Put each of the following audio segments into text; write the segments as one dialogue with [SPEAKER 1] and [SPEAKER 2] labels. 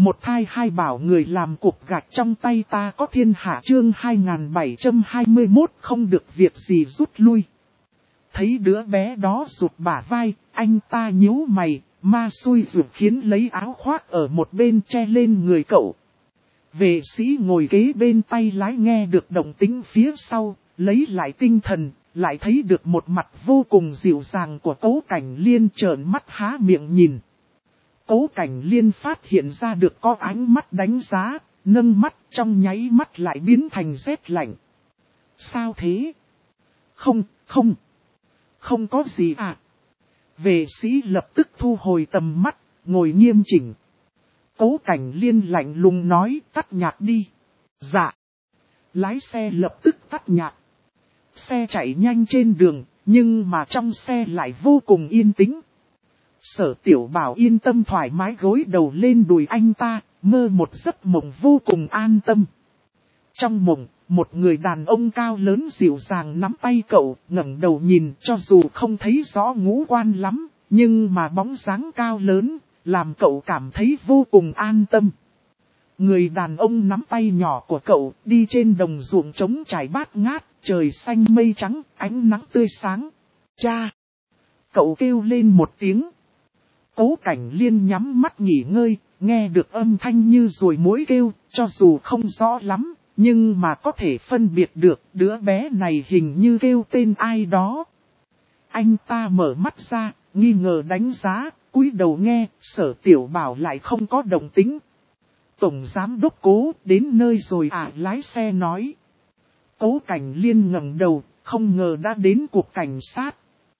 [SPEAKER 1] Một thai hai bảo người làm cục gạch trong tay ta có thiên hạ chương 2721 không được việc gì rút lui. Thấy đứa bé đó rụt bả vai, anh ta nhíu mày, ma xui rụt khiến lấy áo khoác ở một bên che lên người cậu. Vệ sĩ ngồi kế bên tay lái nghe được động tĩnh phía sau, lấy lại tinh thần, lại thấy được một mặt vô cùng dịu dàng của Cố Cảnh Liên trợn mắt há miệng nhìn. Cố Cảnh Liên phát hiện ra được có ánh mắt đánh giá, nâng mắt trong nháy mắt lại biến thành rét lạnh. Sao thế? Không có gì à? Vệ sĩ lập tức thu hồi tầm mắt, ngồi nghiêm chỉnh. Cố Cảnh Liên lạnh lùng nói tắt nhạc đi. Dạ. Lái xe lập tức tắt nhạc. Xe chạy nhanh trên đường, nhưng mà trong xe lại vô cùng yên tĩnh. Sở Tiểu Bảo yên tâm thoải mái gối đầu lên đùi anh ta, mơ một giấc mộng vô cùng an tâm. Trong mộng, một người đàn ông cao lớn dịu dàng nắm tay cậu, ngẩng đầu nhìn cho dù không thấy rõ ngũ quan lắm, nhưng mà bóng dáng cao lớn, làm cậu cảm thấy vô cùng an tâm. Người đàn ông nắm tay nhỏ của cậu đi trên đồng ruộng trống trải bát ngát, trời xanh mây trắng, ánh nắng tươi sáng. Cha! Cậu kêu lên một tiếng. Cố Cảnh Liên nhắm mắt nghỉ ngơi, nghe được âm thanh như ruồi muỗi kêu, cho dù không rõ lắm, nhưng mà có thể phân biệt được đứa bé này hình như kêu tên ai đó. Anh ta mở mắt ra, nghi ngờ đánh giá, cúi đầu nghe, Sở Tiểu Bảo lại không có động tĩnh. Tổng giám đốc Cố đến nơi rồi à, lái xe nói. Cố Cảnh Liên ngẩng đầu, không ngờ đã đến cục cảnh sát.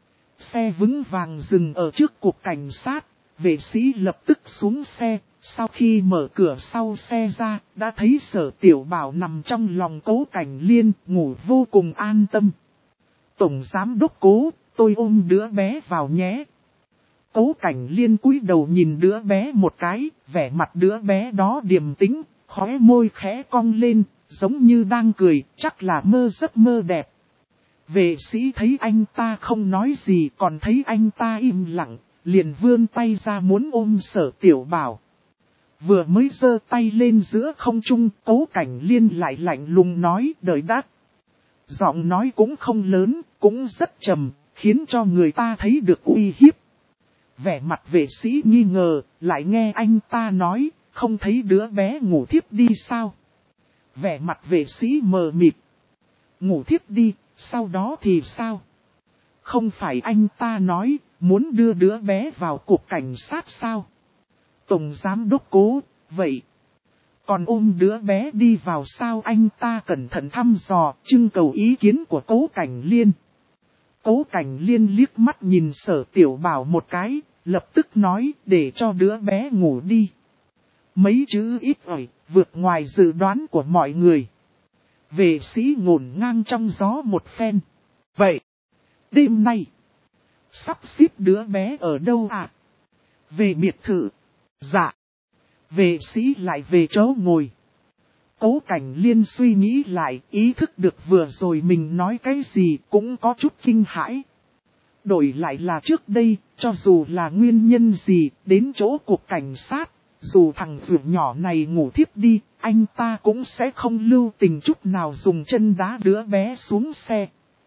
[SPEAKER 1] Xe vững vàng dừng ở trước cục cảnh sát, vệ sĩ lập tức xuống xe, sau khi mở cửa sau xe ra, đã thấy Sở Tiểu Bảo nằm trong lòng Cố Cảnh Liên, ngủ vô cùng an tâm. Tổng giám đốc Cố, tôi ôm đứa bé vào nhé. Cố Cảnh Liên cúi đầu nhìn đứa bé một cái, vẻ mặt đứa bé đó điềm tĩnh, khóe môi khẽ cong lên, giống như đang cười, chắc là mơ giấc mơ đẹp. Vệ sĩ thấy anh ta không nói gì, còn thấy anh ta im lặng, liền vươn tay ra muốn ôm Sở Tiểu Bảo. Vừa mới giơ tay lên giữa không trung, Cố Cảnh Liên lại lạnh lùng nói đợi đã. Giọng nói cũng không lớn, cũng rất trầm, khiến cho người ta thấy được uy hiếp. Vẻ mặt vệ sĩ nghi ngờ, lại nghe anh ta nói, không thấy đứa bé ngủ thiếp đi sao? Vẻ mặt vệ sĩ mờ mịt. Ngủ thiếp đi, sau đó thì sao? Không phải anh ta nói, muốn đưa đứa bé vào cục cảnh sát sao? Tổng giám đốc Cố, vậy. Còn ôm đứa bé đi vào sao? Anh ta cẩn thận thăm dò, trưng cầu ý kiến của Cố Cảnh Liên. Cố Cảnh Liên liếc mắt nhìn Sở Tiểu Bảo một cái, lập tức nói để cho đứa bé ngủ đi. Mấy chữ ít ỏi, vượt ngoài dự đoán của mọi người. Vệ sĩ ngổn ngang trong gió một phen. Vậy, đêm nay, sắp xếp đứa bé ở đâu à? Về biệt thự. Dạ. Vệ sĩ lại về chỗ ngồi. Cố Cảnh Liên suy nghĩ lại, ý thức được vừa rồi mình nói cái gì cũng có chút kinh hãi. Đổi lại là trước đây, cho dù là nguyên nhân gì, đến chỗ cục cảnh sát, dù thằng vượt nhỏ này ngủ thiếp đi, anh ta cũng sẽ không lưu tình chút nào dùng chân đá đứa bé xuống xe.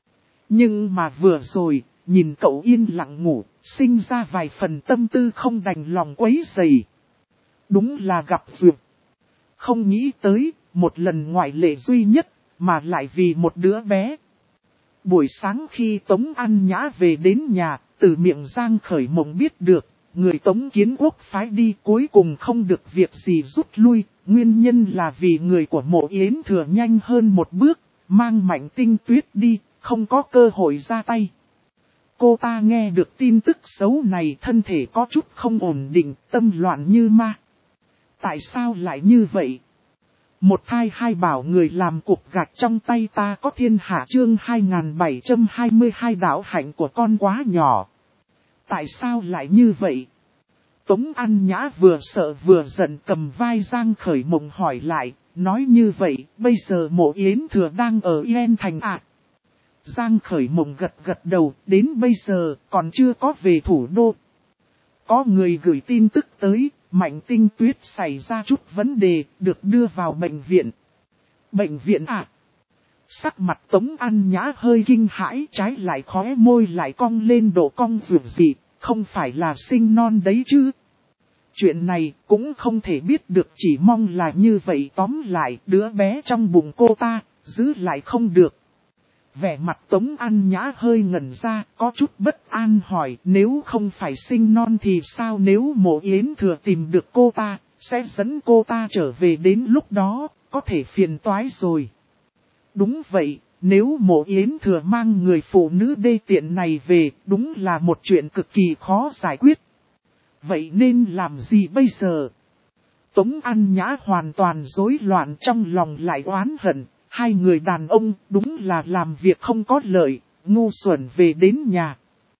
[SPEAKER 1] Nhưng mà vừa rồi, nhìn cậu yên lặng ngủ, sinh ra vài phần tâm tư không đành lòng quấy rầy. Đúng là gặp vượt. Không nghĩ tới, một lần ngoại lệ duy nhất, mà lại vì một đứa bé. Buổi sáng khi Tống An Nhã về đến nhà, từ miệng Giang Khởi Mộng biết được, người Tống Kiến Quốc phái đi cuối cùng không được việc gì rút lui, nguyên nhân là vì người của Mộ Yến Thừa nhanh hơn một bước, mang Mạnh Tinh Tuyết đi, không có cơ hội ra tay. Cô ta nghe được tin tức xấu này thân thể có chút không ổn định, tâm loạn như ma. Tại sao lại như vậy? Một thai hai bảo người làm cục gạch trong tay ta có thiên hạ chương 2722 đạo hạnh của con quá nhỏ. Tại sao lại như vậy? Tống An Nhã vừa sợ vừa giận cầm vai Giang Khởi Mộng hỏi lại, nói như vậy, bây giờ Mộ Yến Thừa đang ở Yên Thành à? Giang Khởi Mộng gật gật đầu, đến bây giờ còn chưa có về thủ đô. Có người gửi tin tức tới, Mạnh Tinh Tuyết xảy ra chút vấn đề, được đưa vào bệnh viện. Bệnh viện à? Sắc mặt Tống An Nhã hơi kinh hãi, trái lại khóe môi lại cong lên độ cong dữ dị, không phải là sinh non đấy chứ. Chuyện này cũng không thể biết được, chỉ mong là như vậy, tóm lại đứa bé trong bụng cô ta, giữ lại không được. Vẻ mặt Tống An Nhã hơi ngẩn ra, có chút bất an hỏi, nếu không phải sinh non thì sao, nếu Mộ Yến Thừa tìm được cô ta, sẽ dẫn cô ta trở về, đến lúc đó, có thể phiền toái rồi. Đúng vậy, nếu Mộ Yến Thừa mang người phụ nữ đê tiện này về, đúng là một chuyện cực kỳ khó giải quyết. Vậy nên làm gì bây giờ? Tống An Nhã hoàn toàn rối loạn, trong lòng lại oán hận. Hai người đàn ông đúng là làm việc không có lợi, ngu xuẩn về đến nhà.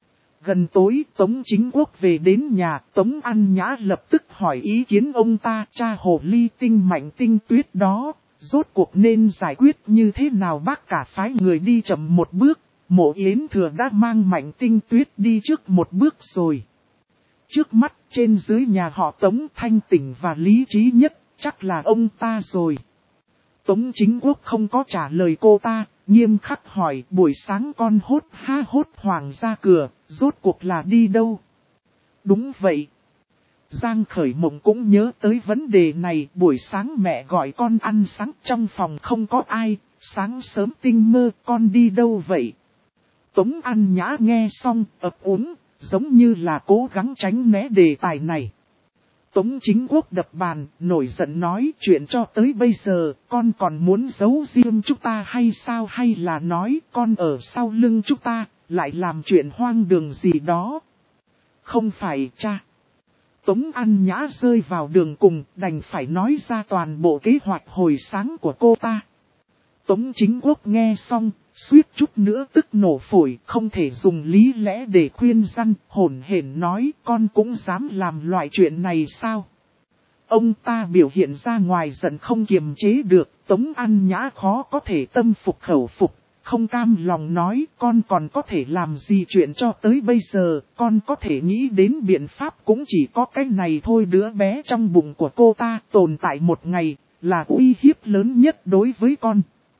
[SPEAKER 1] Gần tối Tống Chính Quốc về đến nhà, Tống An Nhã lập tức hỏi ý kiến ông ta, cha hồ ly tinh Mạnh Tinh Tuyết đó, rốt cuộc nên giải quyết như thế nào. Bác cả phái người đi chậm một bước, Mộ Yến Thừa đã mang Mạnh Tinh Tuyết đi trước một bước rồi. Trước mắt trên dưới nhà họ Tống thanh tỉnh và lý trí nhất, chắc là ông ta rồi. Tống Chính Quốc không có trả lời cô ta, nghiêm khắc hỏi, buổi sáng con hốt hoảng ra cửa, rốt cuộc là đi đâu? Đúng vậy. Giang Khởi Mộng cũng nhớ tới vấn đề này, buổi sáng mẹ gọi con ăn sáng, trong phòng không có ai, sáng sớm tinh mơ, con đi đâu vậy? Tống An Nhã nghe xong, ấp úng, giống như là cố gắng tránh né đề tài này. Tống Chính Quốc đập bàn, nổi giận nói, chuyện cho tới bây giờ, con còn muốn giấu riêng chúng ta hay sao, hay là nói con ở sau lưng chúng ta, lại làm chuyện hoang đường gì đó? Không phải cha. Tống An Nhã rơi vào đường cùng, đành phải nói ra toàn bộ kế hoạch hồi sáng của cô ta. Tống Chính Quốc nghe xong, suýt chút nữa tức nổ phổi, không thể dùng lý lẽ để khuyên răn, hổn hển nói, con cũng dám làm loại chuyện này sao? Ông ta biểu hiện ra ngoài giận không kiềm chế được, Tống An Nhã khó có thể tâm phục khẩu phục, không cam lòng nói, con còn có thể làm gì chuyện cho tới bây giờ, con có thể nghĩ đến biện pháp cũng chỉ có cái này thôi. Đứa bé trong bụng của cô ta tồn tại một ngày, là uy hiếp lớn nhất đối với con.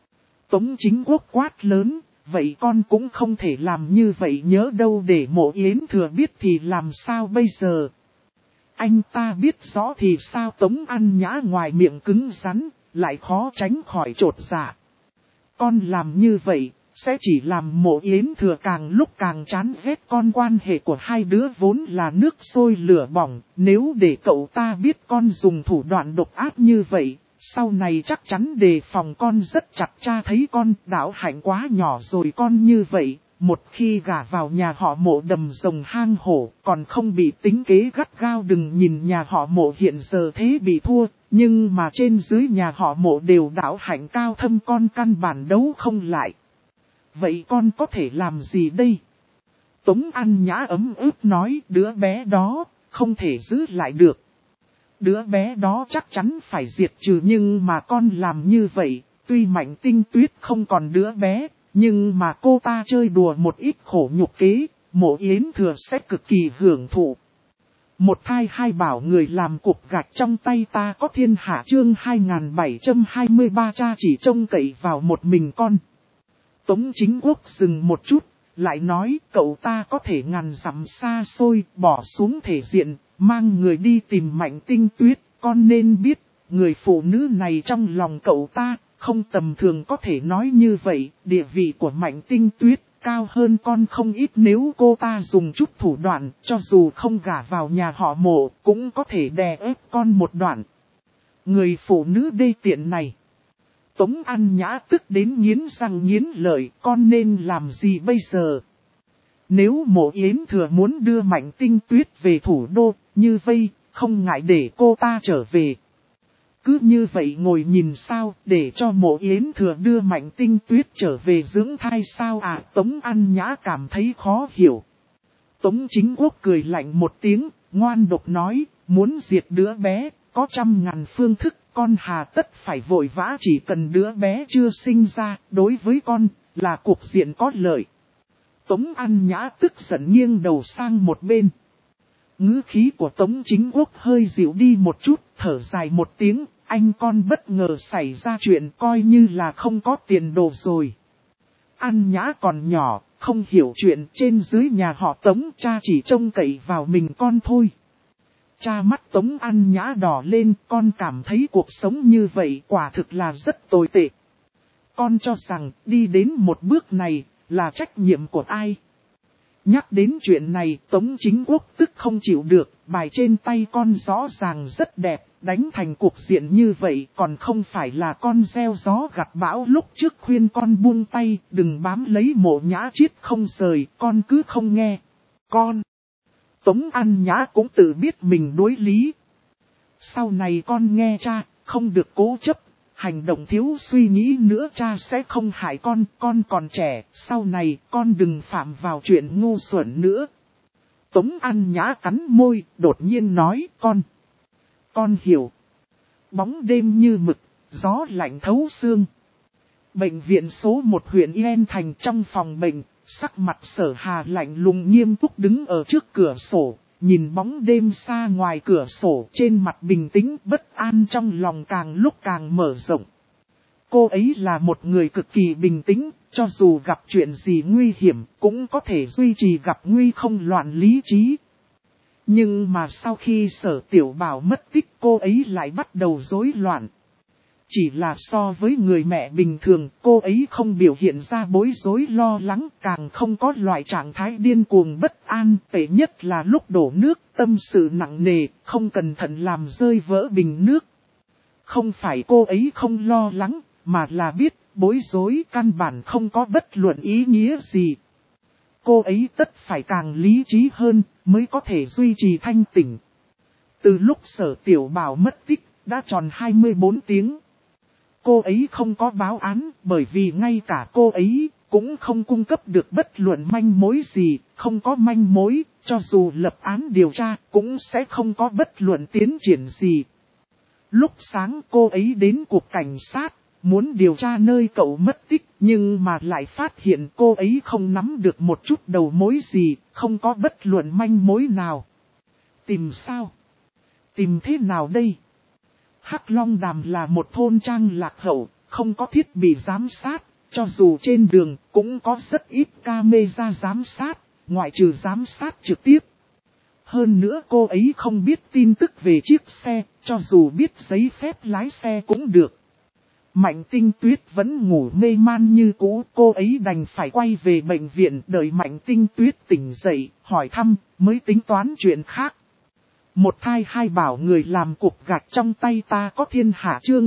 [SPEAKER 1] Tống Chính Quốc quát lớn, vậy con cũng không thể làm như vậy, nhớ đâu để Mộ Yến Thừa biết thì làm sao bây giờ? Anh ta biết rõ thì sao? Tống An Nhã ngoài miệng cứng rắn, lại khó tránh khỏi chột dạ. Con làm như vậy, sẽ chỉ làm Mộ Yến Thừa càng lúc càng chán ghét con. Quan hệ của hai đứa vốn là nước sôi lửa bỏng, nếu để cậu ta biết con dùng thủ đoạn độc ác như vậy, sau này chắc chắn đề phòng con rất chặt. Cha thấy con đạo hạnh quá nhỏ rồi, con như vậy, một khi gả vào nhà họ Mộ đầm rồng hang hổ, còn không bị tính kế gắt gao. Đừng nhìn nhà họ Mộ hiện giờ thế bị thua, nhưng mà trên dưới nhà họ Mộ đều đạo hạnh cao thâm, con căn bản đấu không lại. Vậy con có thể làm gì đây? Tống An Nhã ấm ức nói, đứa bé đó, không thể giữ lại được. Đứa bé đó chắc chắn phải diệt trừ, nhưng mà con làm như vậy, tuy Mạnh Tinh Tuyết không còn đứa bé, nhưng mà cô ta chơi đùa một ít khổ nhục kế, Mộ Yến Thừa sẽ cực kỳ hưởng thụ. Một thai hai bảo, người làm cục gạch trong tay ta có thiên hạ. Chương 2723, cha chỉ trông cậy vào một mình con. Tống Chính Quốc dừng một chút, lại nói, cậu ta có thể ngàn dặm xa xôi, bỏ xuống thể diện, mang người đi tìm Mạnh Tinh Tuyết. Con nên biết, người phụ nữ này trong lòng cậu ta, không tầm thường. Có thể nói như vậy, địa vị của Mạnh Tinh Tuyết cao hơn con không ít. Nếu cô ta dùng chút thủ đoạn, cho dù không gả vào nhà họ Mộ, cũng có thể đè ép con một đoạn. Người phụ nữ đê tiện này. Tống An Nhã tức đến nghiến răng nghiến lợi, con nên làm gì bây giờ? Nếu Mộ Yến Thừa muốn đưa Mạnh Tinh Tuyết về thủ đô, như vây, không ngại để cô ta trở về. Cứ như vậy ngồi nhìn sao, để cho Mộ Yến Thừa đưa Mạnh Tinh Tuyết trở về dưỡng thai sao à? Tống An Nhã cảm thấy khó hiểu. Tống Chính Quốc cười lạnh một tiếng, ngoan độc nói, muốn diệt đứa bé, có trăm ngàn phương thức, con hà tất phải vội vã. Chỉ cần đứa bé chưa sinh ra, đối với con, là cục diện có lợi. Tống An Nhã tức giận nghiêng đầu sang một bên. Ngữ khí của Tống Chính Quốc hơi dịu đi một chút, thở dài một tiếng, anh con bất ngờ xảy ra chuyện coi như là không có tiền đồ rồi. An Nhã còn nhỏ, không hiểu chuyện trên dưới nhà họ Tống, cha chỉ trông cậy vào mình con thôi. Cha mắt Tống An Nhã đỏ lên, con cảm thấy cuộc sống như vậy quả thực là rất tồi tệ. Con cho rằng đi đến một bước này là trách nhiệm của ai? Nhắc đến chuyện này Tống Chính Quốc tức không chịu được, bài trên tay con rõ ràng rất đẹp, đánh thành cuộc diện như vậy còn không phải là con gieo gió gặt bão lúc trước khuyên con buông tay, đừng bám lấy Mộ Nhã Chiết không rời, con cứ không nghe. Con! Tống An Nhã cũng tự biết mình đối lý. Sau này con nghe cha, không được cố chấp. Hành động thiếu suy nghĩ nữa cha sẽ không hại con còn trẻ, sau này con đừng phạm vào chuyện ngu xuẩn nữa. Tống An Nhã cắn môi, đột nhiên nói, con hiểu. Bóng đêm như mực, gió lạnh thấu xương. Bệnh viện số 1 huyện Yên Thành, trong phòng bệnh, sắc mặt Sở Hà lạnh lùng nghiêm túc đứng ở trước cửa sổ. Nhìn bóng đêm xa ngoài cửa sổ, trên mặt bình tĩnh bất an trong lòng càng lúc càng mở rộng. Cô ấy là một người cực kỳ bình tĩnh, cho dù gặp chuyện gì nguy hiểm cũng có thể duy trì gặp nguy không loạn lý trí. Nhưng mà sau khi Sở Tiểu Bảo mất tích cô ấy lại bắt đầu rối loạn. Chỉ là so với người mẹ bình thường, cô ấy không biểu hiện ra bối rối lo lắng, càng không có loại trạng thái điên cuồng bất an, tệ nhất là lúc đổ nước, tâm sự nặng nề, không cẩn thận làm rơi vỡ bình nước. Không phải cô ấy không lo lắng, mà là biết bối rối căn bản không có bất luận ý nghĩa gì. Cô ấy tất phải càng lý trí hơn, mới có thể duy trì thanh tỉnh. Từ lúc Sở Tiểu Bảo mất tích, đã tròn 24 tiếng. Cô ấy không có báo án, bởi vì ngay cả cô ấy cũng không cung cấp được bất luận manh mối gì, không có manh mối, cho dù lập án điều tra cũng sẽ không có bất luận tiến triển gì. Lúc sáng cô ấy đến cục cảnh sát, muốn điều tra nơi cậu mất tích, nhưng mà lại phát hiện cô ấy không nắm được một chút đầu mối gì, không có bất luận manh mối nào. Tìm sao? Tìm thế nào đây? Hắc Long Đàm là một thôn trang lạc hậu, không có thiết bị giám sát, cho dù trên đường cũng có rất ít camera giám sát, ngoại trừ giám sát trực tiếp. Hơn nữa cô ấy không biết tin tức về chiếc xe, cho dù biết giấy phép lái xe cũng được. Mạnh Tinh Tuyết vẫn ngủ mê man như cũ, cô ấy đành phải quay về bệnh viện đợi Mạnh Tinh Tuyết tỉnh dậy, hỏi thăm, mới tính toán chuyện khác. Một thai hai bảo người làm cục gạch trong tay ta có thiên hạ chương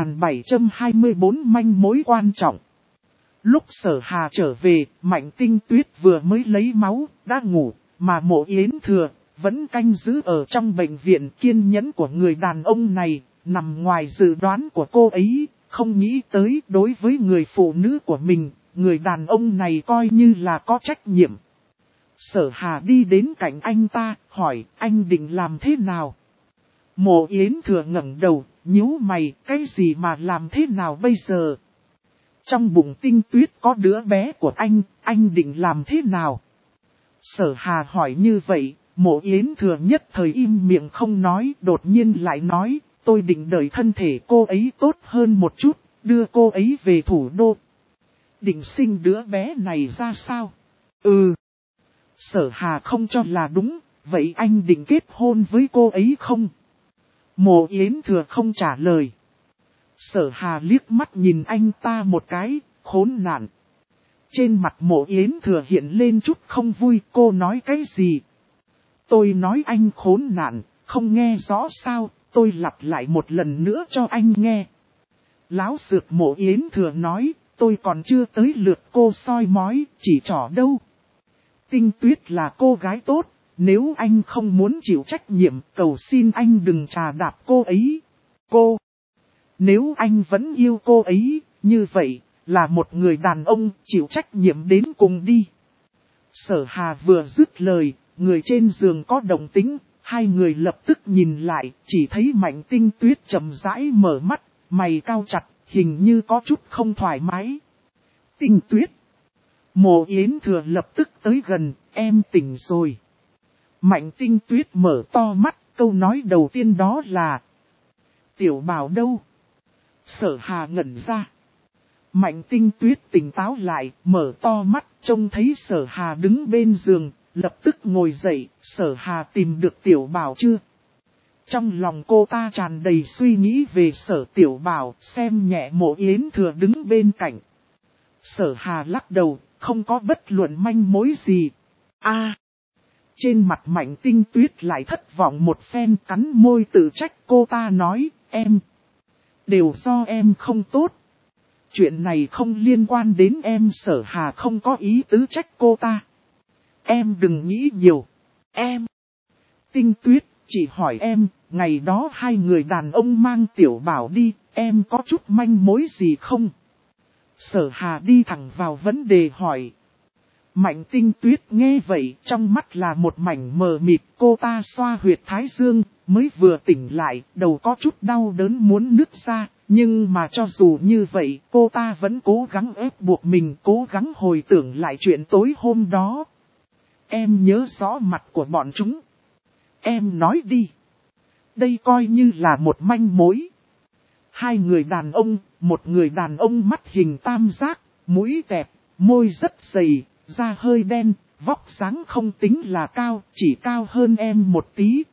[SPEAKER 1] 2724 manh mối quan trọng. Lúc Sở Hà trở về, Mạnh Tinh Tuyết vừa mới lấy máu, đã ngủ, mà Mộ Yến Thừa vẫn canh giữ ở trong bệnh viện. Kiên nhẫn của người đàn ông này nằm ngoài dự đoán của cô ấy, không nghĩ tới đối với người phụ nữ của mình, người đàn ông này coi như là có trách nhiệm. Sở Hà đi đến cạnh anh ta, hỏi anh định làm thế nào? Mộ Yến Thừa ngẩng đầu, nhíu mày, cái gì mà làm thế nào bây giờ? Trong bụng Tinh Tuyết có đứa bé của anh định làm thế nào? Sở Hà hỏi như vậy, Mộ Yến Thừa nhất thời im miệng không nói, đột nhiên lại nói, tôi định đợi thân thể cô ấy tốt hơn một chút, đưa cô ấy về thủ đô. Định sinh đứa bé này ra sao? Sở Hà không cho là đúng, vậy anh định kết hôn với cô ấy không? Mộ Yến Thừa không trả lời. Sở Hà liếc mắt nhìn anh ta một cái, khốn nạn. Trên mặt Mộ Yến Thừa hiện lên chút không vui, cô nói cái gì? Tôi nói anh khốn nạn, không nghe rõ sao, tôi lặp lại một lần nữa cho anh nghe. Láo xược, Mộ Yến Thừa nói, tôi còn chưa tới lượt cô soi mói, chỉ trỏ đâu. Tinh Tuyết là cô gái tốt, nếu anh không muốn chịu trách nhiệm, cầu xin anh đừng trà đạp cô ấy. Nếu anh vẫn yêu cô ấy, như vậy, là một người đàn ông chịu trách nhiệm đến cùng đi. Sở Hà vừa dứt lời, người trên giường có động tĩnh, hai người lập tức nhìn lại, chỉ thấy Mạnh Tinh Tuyết chậm rãi mở mắt, mày cau chặt, hình như có chút không thoải mái. Tinh Tuyết. Mộ Yến Thừa lập tức tới gần, em tỉnh rồi. Mạnh Tinh Tuyết mở to mắt, câu nói đầu tiên đó là: Tiểu Bảo đâu? Sở Hà ngẩn ra. Mạnh Tinh Tuyết tỉnh táo lại, mở to mắt, trông thấy Sở Hà đứng bên giường, lập tức ngồi dậy. Sở Hà tìm được Tiểu Bảo chưa? Trong lòng cô ta tràn đầy suy nghĩ về Sở Tiểu Bảo, xem nhẹ Mộ Yến Thừa đứng bên cạnh. Sở Hà lắc đầu, không có bất luận manh mối gì. Trên mặt Mạnh Tinh Tuyết lại thất vọng một phen, cắn môi tự trách. Cô ta nói: Em, đều do em không tốt. Chuyện này không liên quan đến em. Sở Hà không có ý tứ trách cô ta. Em đừng nghĩ nhiều. Em, Tinh Tuyết, chỉ hỏi em, ngày đó hai người đàn ông mang Tiểu Bảo đi, em có chút manh mối gì không? Sở Hà đi thẳng vào vấn đề hỏi. Mạnh Tinh Tuyết nghe vậy, trong mắt là một mảnh mờ mịt. Cô ta xoa huyệt thái dương, mới vừa tỉnh lại, đầu có chút đau đớn muốn nứt ra. Nhưng mà cho dù như vậy, cô ta vẫn cố gắng ép buộc mình, cố gắng hồi tưởng lại chuyện tối hôm đó. Em nhớ rõ mặt của bọn chúng. Em nói đi. Đây coi như là một manh mối. Hai người đàn ông, một người đàn ông mắt hình tam giác, mũi tẹp, môi rất dày, da hơi đen, vóc dáng không tính là cao, chỉ cao hơn em một tí.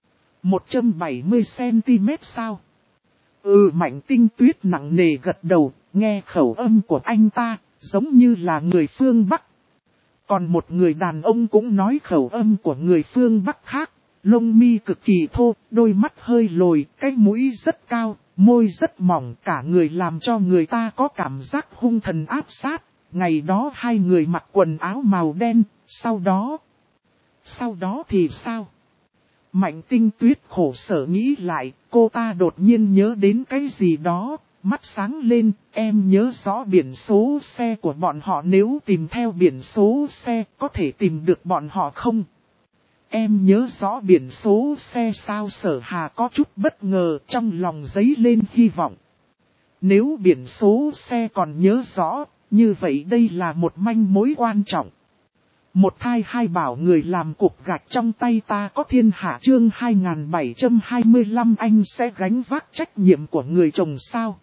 [SPEAKER 1] 170cm sao? Mạnh Tinh Tuyết nặng nề gật đầu, nghe khẩu âm của anh ta, giống như là người phương Bắc. Còn một người đàn ông cũng nói khẩu âm của người phương Bắc khác, lông mi cực kỳ thô, đôi mắt hơi lồi, cái mũi rất cao, môi rất mỏng, cả người làm cho người ta có cảm giác hung thần áp sát. Ngày đó hai người mặc quần áo màu đen, sau đó thì sao? Mạnh Tinh Tuyết khổ sở nghĩ lại, cô ta đột nhiên nhớ đến cái gì đó, mắt sáng lên. Em nhớ rõ biển số xe của bọn họ, nếu tìm theo biển số xe có thể tìm được bọn họ không? Em nhớ rõ biển số xe sao? Sở Hà có chút bất ngờ, trong lòng dấy lên hy vọng. Nếu biển số xe còn nhớ rõ, như vậy đây là một manh mối quan trọng. Một thai hai bảo người làm cục gạch trong tay ta có thiên hạ. Chương 2725 anh sẽ gánh vác trách nhiệm của người chồng sao?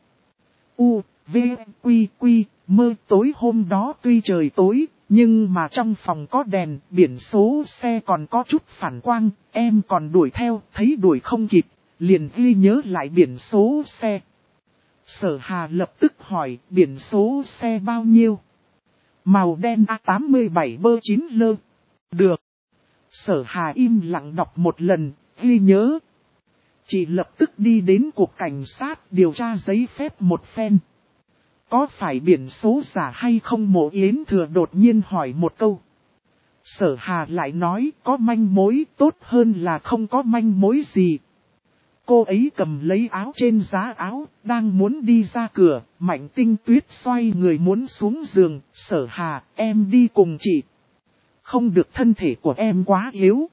[SPEAKER 1] V, Quy, Mơ. Tối hôm đó tuy trời tối, nhưng mà trong phòng có đèn, biển số xe còn có chút phản quang, em còn đuổi theo, thấy đuổi không kịp, liền ghi nhớ lại biển số xe. Sở Hà lập tức hỏi, biển số xe bao nhiêu? Màu đen A87B9L. Được. Sở Hà im lặng đọc một lần, ghi nhớ. Chị lập tức đi đến cục cảnh sát điều tra giấy phép một phen. Có phải biển số giả hay không? Mộ Yến Thừa đột nhiên hỏi một câu. Sở Hà lại nói, có manh mối, tốt hơn là không có manh mối gì. Cô ấy cầm lấy áo trên giá áo, đang muốn đi ra cửa. Mạnh Tinh Tuyết xoay người muốn xuống giường. Sở Hà, em đi cùng chị. Không được, thân thể của em quá yếu.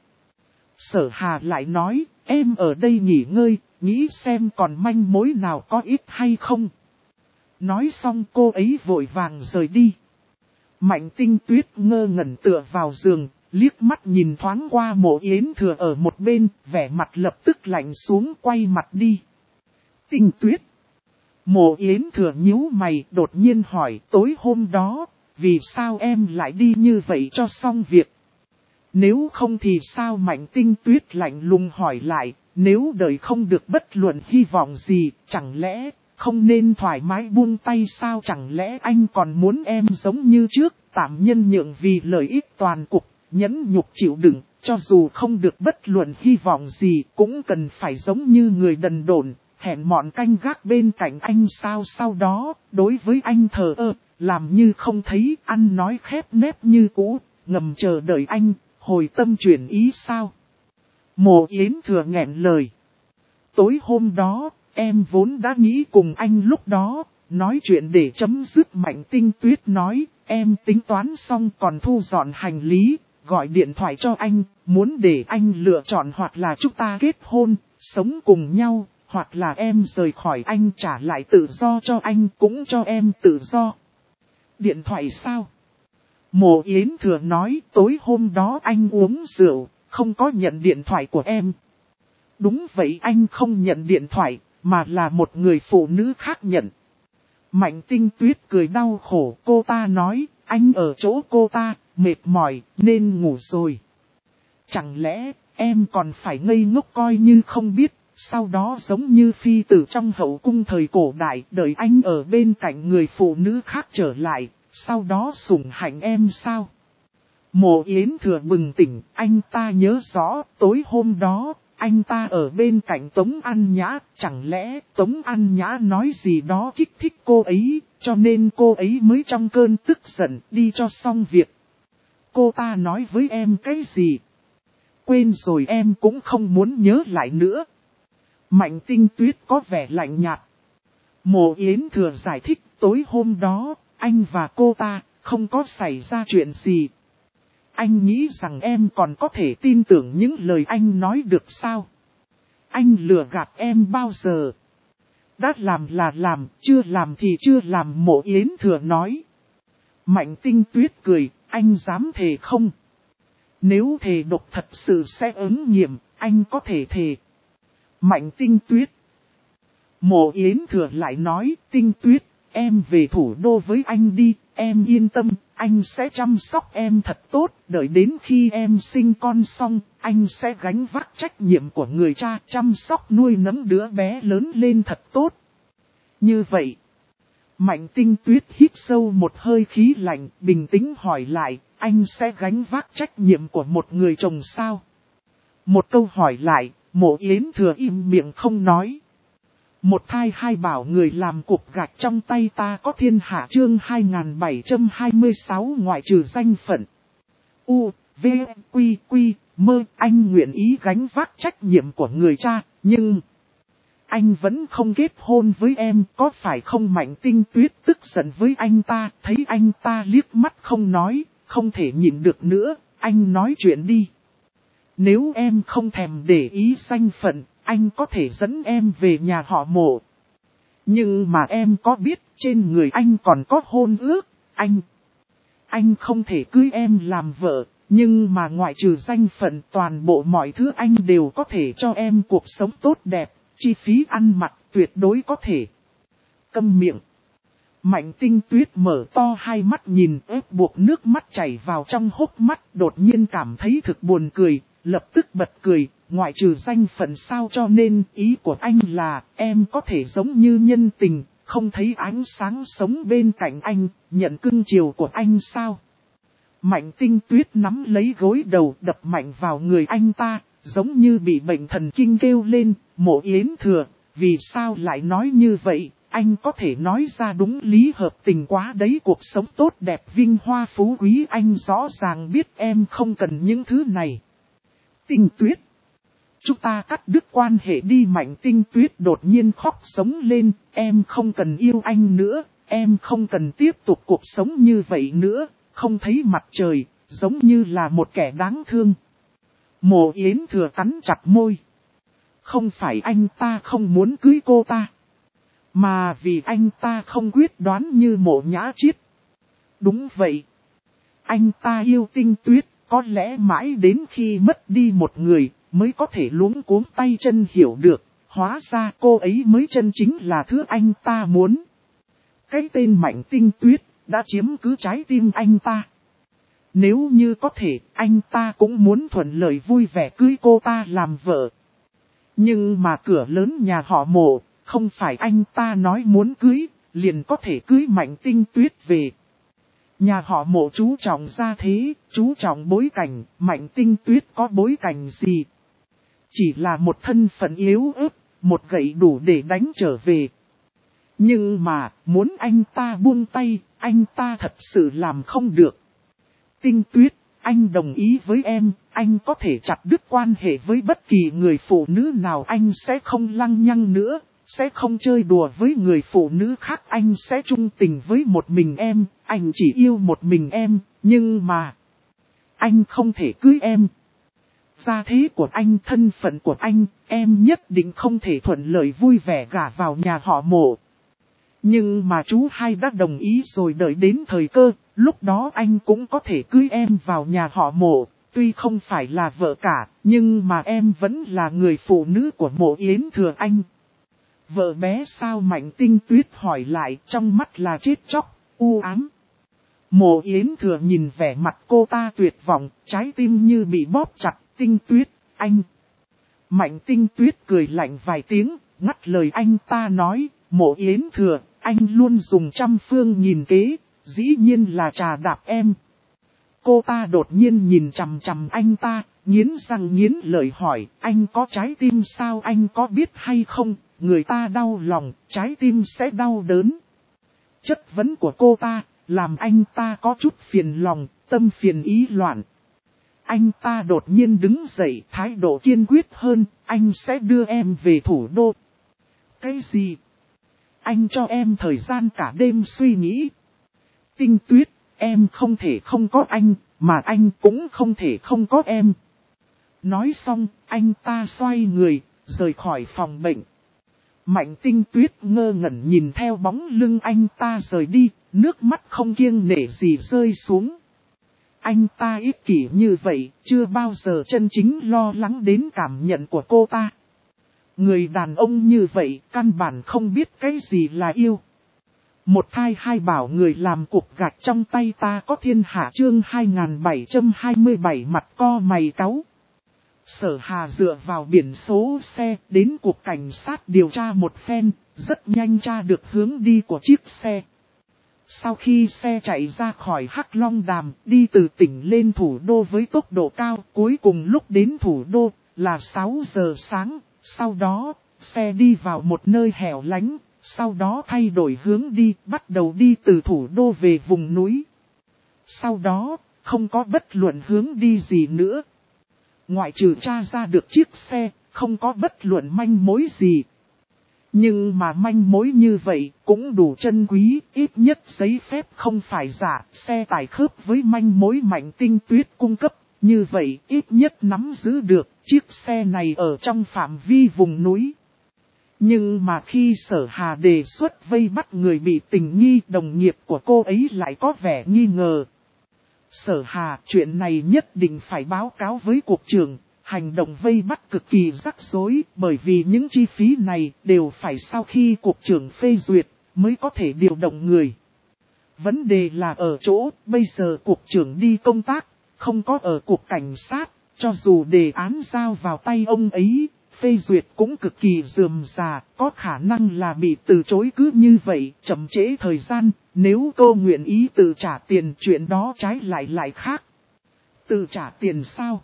[SPEAKER 1] Sở Hà lại nói, em ở đây nghỉ ngơi, nghĩ xem còn manh mối nào có ít hay không. Nói xong cô ấy vội vàng rời đi. Mạnh Tinh Tuyết ngơ ngẩn tựa vào giường, liếc mắt nhìn thoáng qua Mộ Yến Thừa ở một bên, vẻ mặt lập tức lạnh xuống, quay mặt đi. Tinh Tuyết. Mộ Yến Thừa nhíu mày, đột nhiên hỏi, tối hôm đó, vì sao em lại đi như vậy cho xong việc? Nếu không thì sao? Mạnh Tinh Tuyết lạnh lùng hỏi lại, nếu đời không được bất luận hy vọng gì, chẳng lẽ không nên thoải mái buông tay sao? Chẳng lẽ anh còn muốn em giống như trước, tạm nhân nhượng vì lợi ích toàn cục, nhẫn nhục chịu đựng, cho dù không được bất luận hy vọng gì, cũng cần phải giống như người đần độn, hẹn mọn canh gác bên cạnh anh sao? Sau đó, đối với anh thờ ơ, làm như không thấy, ăn nói khép nép như cũ, ngầm chờ đợi anh, hồi tâm chuyển ý sao? Mộ Yến Thừa nghẹn lời. Tối hôm đó, em vốn đã nghĩ cùng anh lúc đó, nói chuyện để chấm dứt. Mạnh Tinh Tuyết nói, em tính toán xong còn thu dọn hành lý, gọi điện thoại cho anh, muốn để anh lựa chọn, hoặc là chúng ta kết hôn, sống cùng nhau, hoặc là em rời khỏi anh, trả lại tự do cho anh, cũng cho em tự do. Điện thoại sao? Mộ Yến Thừa nói, tối hôm đó anh uống rượu, không có nhận điện thoại của em. Đúng vậy, anh không nhận điện thoại, mà là một người phụ nữ khác nhận. Mạnh Tinh Tuyết cười đau khổ, cô ta nói, anh ở chỗ cô ta, mệt mỏi, nên ngủ rồi. Chẳng lẽ, em còn phải ngây ngốc coi như không biết, sau đó giống như phi tử trong hậu cung thời cổ đại, đợi anh ở bên cạnh người phụ nữ khác trở lại, sau đó sủng hạnh em sao? Mộ Yến Thừa bừng tỉnh, anh ta nhớ rõ, tối hôm đó, anh ta ở bên cạnh Tống An Nhã, chẳng lẽ Tống An Nhã nói gì đó kích thích cô ấy, cho nên cô ấy mới trong cơn tức giận đi cho xong việc. Cô ta nói với em cái gì? Quên rồi, em cũng không muốn nhớ lại nữa. Mạnh Tinh Tuyết có vẻ lạnh nhạt. Mộ Yến Thừa giải thích, tối hôm đó, anh và cô ta không có xảy ra chuyện gì. Anh nghĩ rằng em còn có thể tin tưởng những lời anh nói được sao? Anh lừa gạt em bao giờ? Đã làm là làm, chưa làm thì chưa làm, Mộ Yến Thừa nói. Mạnh Tinh Tuyết cười, anh dám thề không? Nếu thề độc thật sự sẽ ứng nghiệm, anh có thể thề. Mạnh Tinh Tuyết. Mộ Yến Thừa lại nói, Tinh Tuyết, em về thủ đô với anh đi, em yên tâm, anh sẽ chăm sóc em thật tốt, đợi đến khi em sinh con xong, anh sẽ gánh vác trách nhiệm của người cha, chăm sóc nuôi nấng đứa bé lớn lên thật tốt. Như vậy, Mạnh Tinh Tuyết hít sâu một hơi khí lạnh, bình tĩnh hỏi lại, anh sẽ gánh vác trách nhiệm của một người chồng sao? Một câu hỏi lại, Mộ Yến Thừa im miệng không nói. Một thai hai bảo người làm cục gạch trong tay ta có thiên hạ, chương 2726 ngoại trừ danh phận. U, V, Quy, Quy, Mơ, anh nguyện ý gánh vác trách nhiệm của người cha, nhưng anh vẫn không kết hôn với em, có phải không? Mạnh Tinh Tuyết tức giận với anh ta, thấy anh ta liếc mắt không nói, không thể nhịn được nữa, anh nói chuyện đi. Nếu em không thèm để ý danh phận, anh có thể dẫn em về nhà họ Mộ. Nhưng mà em có biết trên người anh còn có hôn ước, anh không thể cưới em làm vợ, nhưng mà ngoại trừ danh phận toàn bộ mọi thứ anh đều có thể cho em cuộc sống tốt đẹp, chi phí ăn mặc tuyệt đối có thể. Câm miệng. Mạnh Tinh Tuyết mở to hai mắt nhìn ép buộc nước mắt chảy vào trong hốc mắt, đột nhiên cảm thấy thực buồn cười, lập tức bật cười, ngoại trừ danh phận sao, cho nên ý của anh là em có thể giống như nhân tình, không thấy ánh sáng sống bên cạnh anh, nhận cưng chiều của anh sao? Mạnh Tinh Tuyết nắm lấy gối đầu đập mạnh vào người anh ta, giống như bị bệnh thần kinh kêu lên, Mộ Yến Thừa, vì sao lại nói như vậy? Anh có thể nói ra đúng lý hợp tình quá đấy, cuộc sống tốt đẹp vinh hoa phú quý, anh rõ ràng biết em không cần những thứ này. Tinh Tuyết, chúng ta cắt đứt quan hệ đi. Mạnh Tinh Tuyết đột nhiên khóc sống lên, em không cần yêu anh nữa, em không cần tiếp tục cuộc sống như vậy nữa, không thấy mặt trời, giống như là một kẻ đáng thương. Mộ Yến Thừa cắn chặt môi. Không phải anh ta không muốn cưới cô ta, mà vì anh ta không quyết đoán như Mộ Nhã Chiết. Đúng vậy. Anh ta yêu Tinh Tuyết, có lẽ mãi đến khi mất đi một người, mới có thể luống cuống tay chân hiểu được, hóa ra cô ấy mới chân chính là thứ anh ta muốn. Cái tên Mạnh Tinh Tuyết, đã chiếm cứ trái tim anh ta. Nếu như có thể, anh ta cũng muốn thuận lợi vui vẻ cưới cô ta làm vợ. Nhưng mà cửa lớn nhà họ Mộ, không phải anh ta nói muốn cưới, liền có thể cưới Mạnh Tinh Tuyết về. Nhà họ Mộ chú trọng gia thế, chú trọng bối cảnh, Mạnh Tinh Tuyết có bối cảnh gì? Chỉ là một thân phận yếu ớt, một gậy đủ để đánh trở về. Nhưng mà, muốn anh ta buông tay, anh ta thật sự làm không được. Tinh Tuyết, anh đồng ý với em, anh có thể chặt đứt quan hệ với bất kỳ người phụ nữ nào, anh sẽ không lăng nhăng nữa, sẽ không chơi đùa với người phụ nữ khác, anh sẽ trung tình với một mình em, anh chỉ yêu một mình em, nhưng mà anh không thể cưới em. Gia thế của anh, thân phận của anh, em nhất định không thể thuận lợi vui vẻ gả vào nhà họ Mộ. Nhưng mà chú hai đã đồng ý rồi, đợi đến thời cơ, lúc đó anh cũng có thể cưới em vào nhà họ Mộ. Tuy không phải là vợ cả, nhưng mà em vẫn là người phụ nữ của Mộ Yến Thừa anh. Vợ bé sao Mạnh Tinh Tuyết hỏi lại, trong mắt là chết chóc, u ám. Mộ Yến Thừa nhìn vẻ mặt cô ta tuyệt vọng, trái tim như bị bóp chặt. Tinh Tuyết, anh. Mạnh Tinh Tuyết cười lạnh vài tiếng, ngắt lời anh ta nói, Mộ Yến Thừa, anh luôn dùng trăm phương nghìn kế, dĩ nhiên là trà đạp em. Cô ta đột nhiên nhìn chằm chằm anh ta, nghiến răng nghiến lợi hỏi, anh có trái tim sao, anh có biết hay không, người ta đau lòng, trái tim sẽ đau đớn. Chất vấn của cô ta, làm anh ta có chút phiền lòng, tâm phiền ý loạn. Anh ta đột nhiên đứng dậy, thái độ kiên quyết hơn, anh sẽ đưa em về thủ đô. Cái gì? Anh cho em thời gian cả đêm suy nghĩ. Tinh Tuyết, em không thể không có anh, mà anh cũng không thể không có em. Nói xong, anh ta xoay người, rời khỏi phòng bệnh. Mạnh Tinh Tuyết ngơ ngẩn nhìn theo bóng lưng anh ta rời đi, nước mắt không kiêng nể gì rơi xuống. Anh ta ích kỷ như vậy, chưa bao giờ chân chính lo lắng đến cảm nhận của cô ta. Người đàn ông như vậy, căn bản không biết cái gì là yêu. Một thai hai bảo người làm cục gạch trong tay ta có thiên hạ chương 2727 mặt co mày cáu. Sở Hà dựa vào biển số xe đến cục cảnh sát điều tra một phen, rất nhanh tra được hướng đi của chiếc xe. Sau khi xe chạy ra khỏi Hắc Long Đàm, đi từ tỉnh lên thủ đô với tốc độ cao, cuối cùng lúc đến thủ đô là 6 giờ sáng, sau đó, xe đi vào một nơi hẻo lánh, sau đó thay đổi hướng đi, bắt đầu đi từ thủ đô về vùng núi. Sau đó, không có bất luận hướng đi gì nữa. Ngoại trừ tra ra được chiếc xe, không có bất luận manh mối gì. Nhưng mà manh mối như vậy cũng đủ chân quý, ít nhất giấy phép không phải giả, xe tải khớp với manh mối Mạnh Tinh Tuyết cung cấp, như vậy ít nhất nắm giữ được chiếc xe này ở trong phạm vi vùng núi. Nhưng mà khi Sở Hà đề xuất vây bắt người bị tình nghi, đồng nghiệp của cô ấy lại có vẻ nghi ngờ. Sở Hà, chuyện này nhất định phải báo cáo với cục trưởng. Hành động vây bắt cực kỳ rắc rối, bởi vì những chi phí này đều phải sau khi cục trưởng phê duyệt mới có thể điều động người. Vấn đề là ở chỗ, bây giờ cục trưởng đi công tác, không có ở cục cảnh sát, cho dù đề án giao vào tay ông ấy, phê duyệt cũng cực kỳ rườm rà, có khả năng là bị từ chối cứ như vậy, chậm trễ thời gian, nếu cô nguyện ý tự trả tiền chuyện đó trái lại khác. Tự trả tiền sao?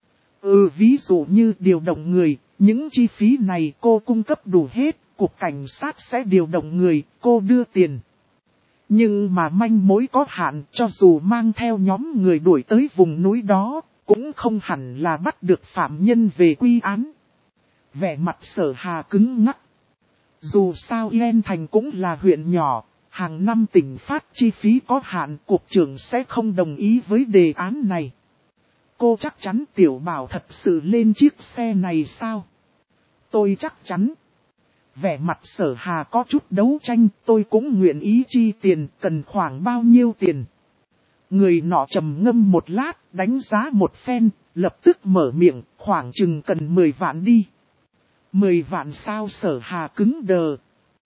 [SPEAKER 1] Ví dụ như điều động người, những chi phí này cô cung cấp đủ hết, cục cảnh sát sẽ điều động người, cô đưa tiền. Nhưng mà manh mối có hạn, cho dù mang theo nhóm người đuổi tới vùng núi đó, cũng không hẳn là bắt được phạm nhân về quy án. Vẻ mặt Sở Hà cứng ngắc. Dù sao Yên Thành cũng là huyện nhỏ, hàng năm tỉnh phát chi phí có hạn, cục trưởng sẽ không đồng ý với đề án này. Cô chắc chắn Tiểu Bảo thật sự lên chiếc xe này sao? Tôi chắc chắn. Vẻ mặt Sở Hà có chút đấu tranh, tôi cũng nguyện ý chi tiền, cần khoảng bao nhiêu tiền? Người nọ trầm ngâm một lát, đánh giá một phen, lập tức mở miệng, khoảng chừng cần 10 vạn đi. 10 vạn sao? Sở Hà cứng đờ.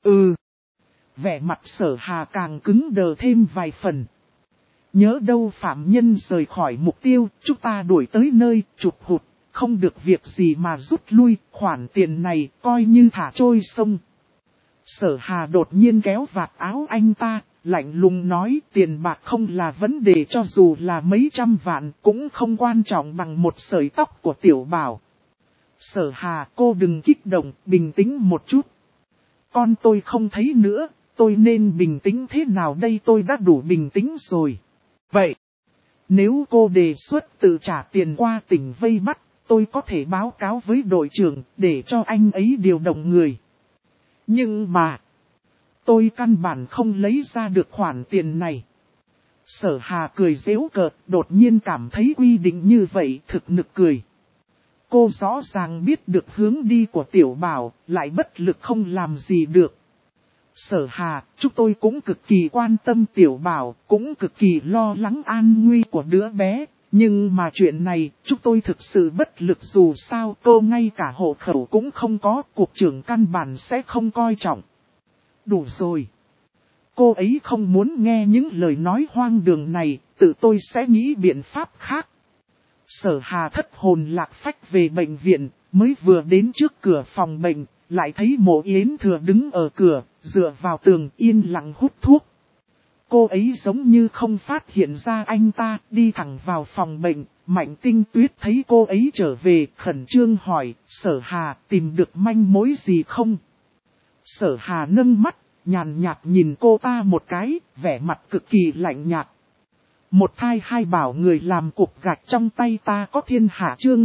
[SPEAKER 1] Vẻ mặt Sở Hà càng cứng đờ thêm vài phần. Nhớ đâu phạm nhân rời khỏi mục tiêu, chúng ta đuổi tới nơi, chụp hụt, không được việc gì mà rút lui, khoản tiền này coi như thả trôi sông. Sở Hà đột nhiên kéo vạt áo anh ta, lạnh lùng nói tiền bạc không là vấn đề, cho dù là mấy trăm vạn cũng không quan trọng bằng một sợi tóc của Tiểu Bảo. Sở Hà, cô đừng kích động, bình tĩnh một chút. Con tôi không thấy nữa, tôi nên bình tĩnh thế nào đây? Tôi đã đủ bình tĩnh rồi. Vậy, nếu cô đề xuất tự trả tiền qua tỉnh vây bắt, tôi có thể báo cáo với đội trưởng để cho anh ấy điều động người. Nhưng mà, tôi căn bản không lấy ra được khoản tiền này. Sở Hà cười giễu cợt, đột nhiên cảm thấy quy định như vậy thực nực cười. Cô rõ ràng biết được hướng đi của Tiểu Bảo, lại bất lực không làm gì được. Sở Hà, chúng tôi cũng cực kỳ quan tâm Tiểu Bảo, cũng cực kỳ lo lắng an nguy của đứa bé, Nhưng mà chuyện này, chúng tôi thực sự bất lực dù sao cô ngay cả hộ khẩu cũng không có, cục trưởng căn bản sẽ không coi trọng. Đủ rồi. Cô ấy không muốn nghe những lời nói hoang đường này, tự tôi sẽ nghĩ biện pháp khác. Sở Hà thất hồn lạc phách về bệnh viện, mới vừa đến trước cửa phòng bệnh, lại thấy Mộ Yến Thừa đứng ở cửa, dựa vào tường yên lặng hút thuốc. Cô ấy giống như không phát hiện ra anh ta, đi thẳng vào phòng bệnh. Mạnh Tinh Tuyết thấy cô ấy trở về, khẩn trương hỏi, Sở Hà tìm được manh mối gì không? Sở Hà nâng mắt, nhàn nhạt nhìn cô ta một cái, vẻ mặt cực kỳ lạnh nhạt. Một thai hai bảo người làm cục gạch trong tay ta có thiên hạ chương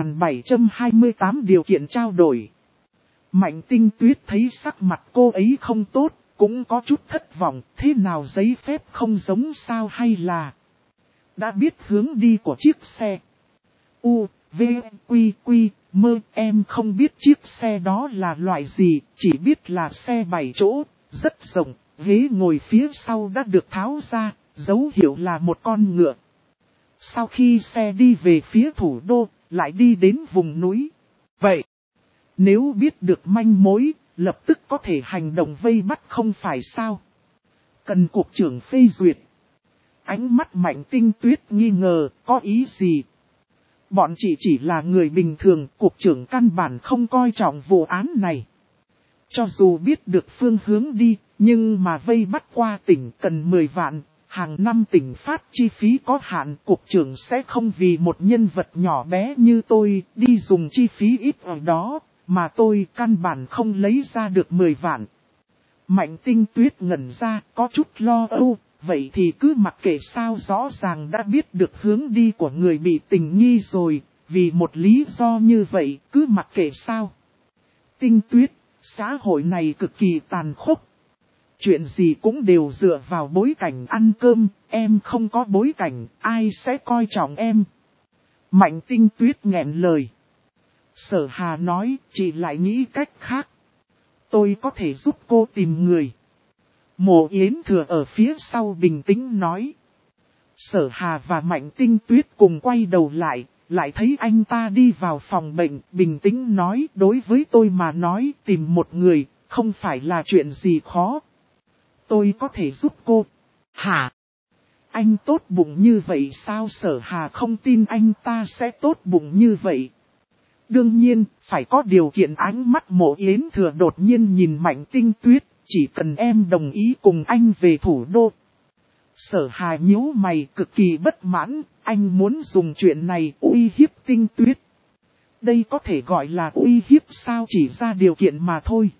[SPEAKER 1] 2728 điều kiện trao đổi. Mạnh Tinh Tuyết thấy sắc mặt cô ấy không tốt, cũng có chút thất vọng, thế nào giấy phép không giống sao hay là đã biết hướng đi của chiếc xe. U, V, Quy, Quy, Mơ, em không biết chiếc xe đó là loại gì, chỉ biết là xe 7 chỗ, rất rộng, ghế ngồi phía sau đã được tháo ra, dấu hiệu là một con ngựa. Sau khi xe đi về phía thủ đô, lại đi đến vùng núi. Vậy, nếu biết được manh mối, lập tức có thể hành động vây bắt không phải sao? Cần cục trưởng phê duyệt. Ánh mắt Mạnh Tinh Tuyết nghi ngờ, có ý gì? Bọn chị chỉ là người bình thường, cục trưởng căn bản không coi trọng vụ án này. Cho dù biết được phương hướng đi, nhưng mà vây bắt qua tỉnh cần 10 vạn, hàng năm tỉnh phát chi phí có hạn, cục trưởng sẽ không vì một nhân vật nhỏ bé như tôi đi dùng chi phí ít ở đó, mà tôi căn bản không lấy ra được 10 vạn. Mạnh Tinh Tuyết ngẩn ra, có chút lo âu, vậy thì cứ mặc kệ sao rõ ràng đã biết được hướng đi của người bị tình nghi rồi, vì một lý do như vậy, cứ mặc kệ sao. Tinh Tuyết, xã hội này cực kỳ tàn khốc. Chuyện gì cũng đều dựa vào bối cảnh ăn cơm, em không có bối cảnh, ai sẽ coi trọng em. Mạnh Tinh Tuyết nghẹn lời. Sở Hà nói, chị lại nghĩ cách khác. Tôi có thể giúp cô tìm người. Mộ Yến Thừa ở phía sau bình tĩnh nói. Sở Hà và Mạnh Tinh Tuyết cùng quay đầu lại thấy anh ta đi vào phòng bệnh, bình tĩnh nói, đối với tôi mà nói tìm một người, không phải là chuyện gì khó. Tôi có thể giúp cô. Hả? Anh tốt bụng như vậy sao? Sở Hà không tin anh ta sẽ tốt bụng như vậy. Đương nhiên, phải có điều kiện. Ánh mắt Mộ Yến Thừa đột nhiên nhìn Mạnh Tinh Tuyết, chỉ cần em đồng ý cùng anh về thủ đô. Sở Hà nhíu mày cực kỳ bất mãn, anh muốn dùng chuyện này uy hiếp Tinh Tuyết. Đây có thể gọi là uy hiếp sao, chỉ ra điều kiện mà thôi.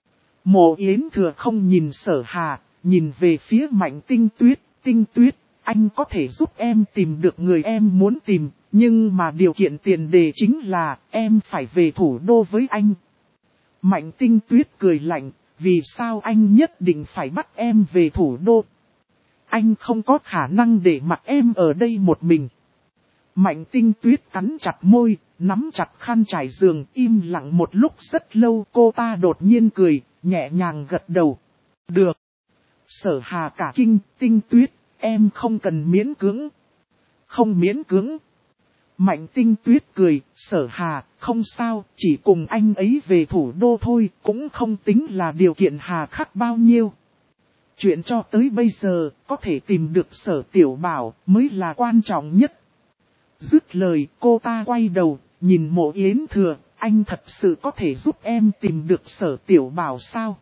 [SPEAKER 1] Mộ Yến Thừa không nhìn Sở Hà, nhìn về phía Mạnh Tinh Tuyết. Tinh Tuyết, anh có thể giúp em tìm được người em muốn tìm, nhưng mà điều kiện tiền đề chính là em phải về thủ đô với anh. Mạnh Tinh Tuyết cười lạnh, vì sao anh nhất định phải bắt em về thủ đô? Anh không có khả năng để mặc em ở đây một mình. Mạnh Tinh Tuyết cắn chặt môi, nắm chặt khăn trải giường, im lặng một lúc rất lâu. Cô ta đột nhiên cười, nhẹ nhàng gật đầu. Được. Sở Hà cả kinh. Tinh Tuyết, em không cần miễn cưỡng. Không miễn cưỡng. Mạnh Tinh Tuyết cười, Sở Hà, không sao, chỉ cùng anh ấy về thủ đô thôi, cũng không tính là điều kiện hà khắc bao nhiêu. Chuyện cho tới bây giờ, có thể tìm được Sở Tiểu Bảo mới là quan trọng nhất. Dứt lời, cô ta quay đầu, nhìn Mộ Yến Thừa, anh thật sự có thể giúp em tìm được Sở Tiểu Bảo sao?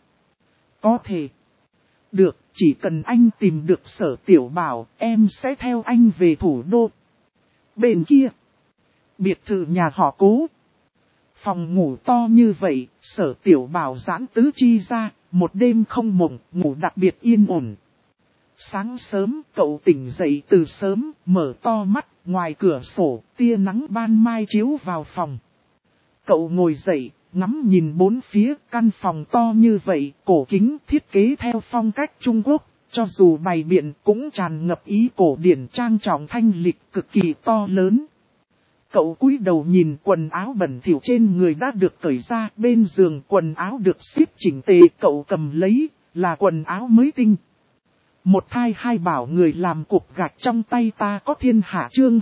[SPEAKER 1] Có thể. Được, chỉ cần anh tìm được Sở Tiểu Bảo, em sẽ theo anh về thủ đô. Bên kia, biệt thự nhà họ Cố. Phòng ngủ to như vậy, Sở Tiểu Bảo giãn tứ chi ra, một đêm không mộng, ngủ đặc biệt yên ổn. Sáng sớm, cậu tỉnh dậy từ sớm, mở to mắt, ngoài cửa sổ, tia nắng ban mai chiếu vào phòng. Cậu ngồi dậy, ngắm nhìn bốn phía, căn phòng to như vậy, cổ kính thiết kế theo phong cách Trung Quốc, cho dù bày biện cũng tràn ngập ý cổ điển trang trọng thanh lịch cực kỳ to lớn. Cậu cúi đầu nhìn quần áo bẩn thỉu trên người đã được cởi ra, bên giường quần áo được xếp chỉnh tề, cậu cầm lấy, là quần áo mới tinh. Một thai hai bảo người làm cục gạch trong tay ta có thiên hạ chương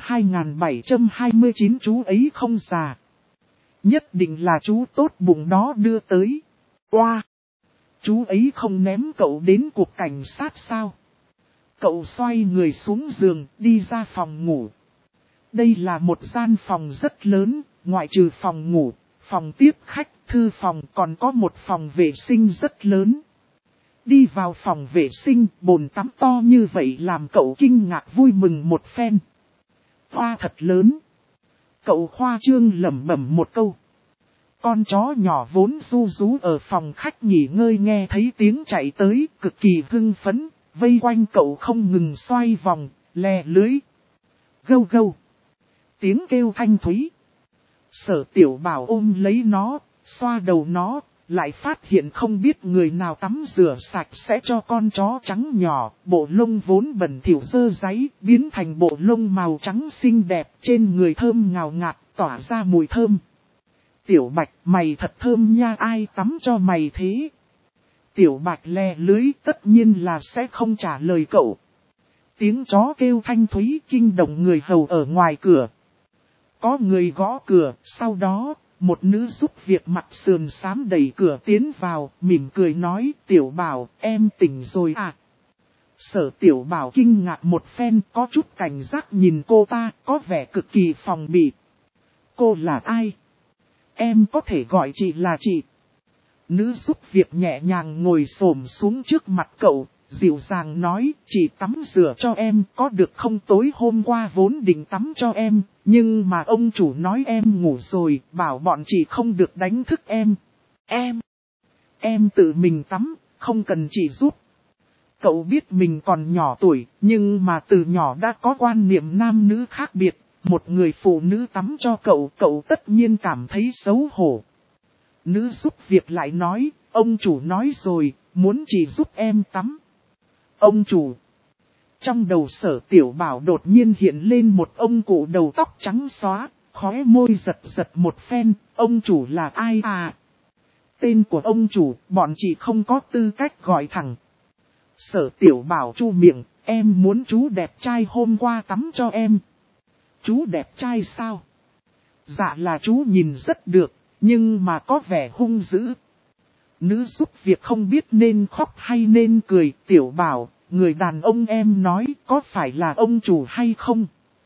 [SPEAKER 1] 2729 chú ấy không già. Nhất định là chú tốt bụng đó đưa tới. Oa! Chú ấy không ném cậu đến cục cảnh sát sao? Cậu xoay người xuống giường, đi ra phòng ngủ. Đây là một gian phòng rất lớn, ngoại trừ phòng ngủ, phòng tiếp khách, thư phòng còn có một phòng vệ sinh rất lớn. Đi vào phòng vệ sinh, bồn tắm to như vậy làm cậu kinh ngạc vui mừng một phen. Hoa thật lớn. Cậu khoa trương lẩm bẩm một câu. Con chó nhỏ vốn ru rú ở phòng khách nghỉ ngơi nghe thấy tiếng chạy tới, cực kỳ hưng phấn, vây quanh cậu không ngừng xoay vòng, lè lưới. Gâu gâu. Tiếng kêu thanh thúy. Sở Tiểu Bảo ôm lấy nó, xoa đầu nó, lại phát hiện không biết người nào tắm rửa sạch sẽ cho con chó trắng nhỏ, bộ lông vốn bẩn thỉu dơ dáy, biến thành bộ lông màu trắng xinh đẹp, trên người thơm ngào ngạt, tỏa ra mùi thơm. Tiểu Bạch, mày thật thơm nha, ai tắm cho mày thế? Tiểu Bạch le lưới, tất nhiên là sẽ không trả lời cậu. Tiếng chó kêu thanh thúy kinh động người hầu ở ngoài cửa. Có người gõ cửa, sau đó, một nữ giúp việc mặt sườn xám đẩy cửa tiến vào, mỉm cười nói, Tiểu Bảo, em tỉnh rồi à? Sở Tiểu Bảo kinh ngạc một phen, có chút cảnh giác nhìn cô ta, có vẻ cực kỳ phòng bị. Cô là ai? Em có thể gọi chị là chị. Nữ giúp việc nhẹ nhàng ngồi xổm xuống trước mặt cậu, dịu dàng nói, chị tắm rửa cho em, có được không? Tối hôm qua vốn định tắm cho em, nhưng mà ông chủ nói em ngủ rồi, bảo bọn chị không được đánh thức em. Em tự mình tắm, không cần chị giúp. Cậu biết mình còn nhỏ tuổi, nhưng mà từ nhỏ đã có quan niệm nam nữ khác biệt. Một người phụ nữ tắm cho cậu, cậu tất nhiên cảm thấy xấu hổ. Nữ giúp việc lại nói, ông chủ nói rồi, muốn chị giúp em tắm. Ông chủ. Trong đầu Sở Tiểu Bảo đột nhiên hiện lên một ông cụ đầu tóc trắng xóa, khóe môi giật giật một phen, ông chủ là ai à? Tên của ông chủ, bọn chị không có tư cách gọi thẳng. Sở Tiểu Bảo chu miệng, em muốn chú đẹp trai hôm qua tắm cho em. Chú đẹp trai sao? Dạ là chú nhìn rất được, nhưng mà có vẻ hung dữ. Nữ giúp việc không biết nên khóc hay nên cười. Tiểu Bảo, người đàn ông em nói có phải là ông chủ hay không?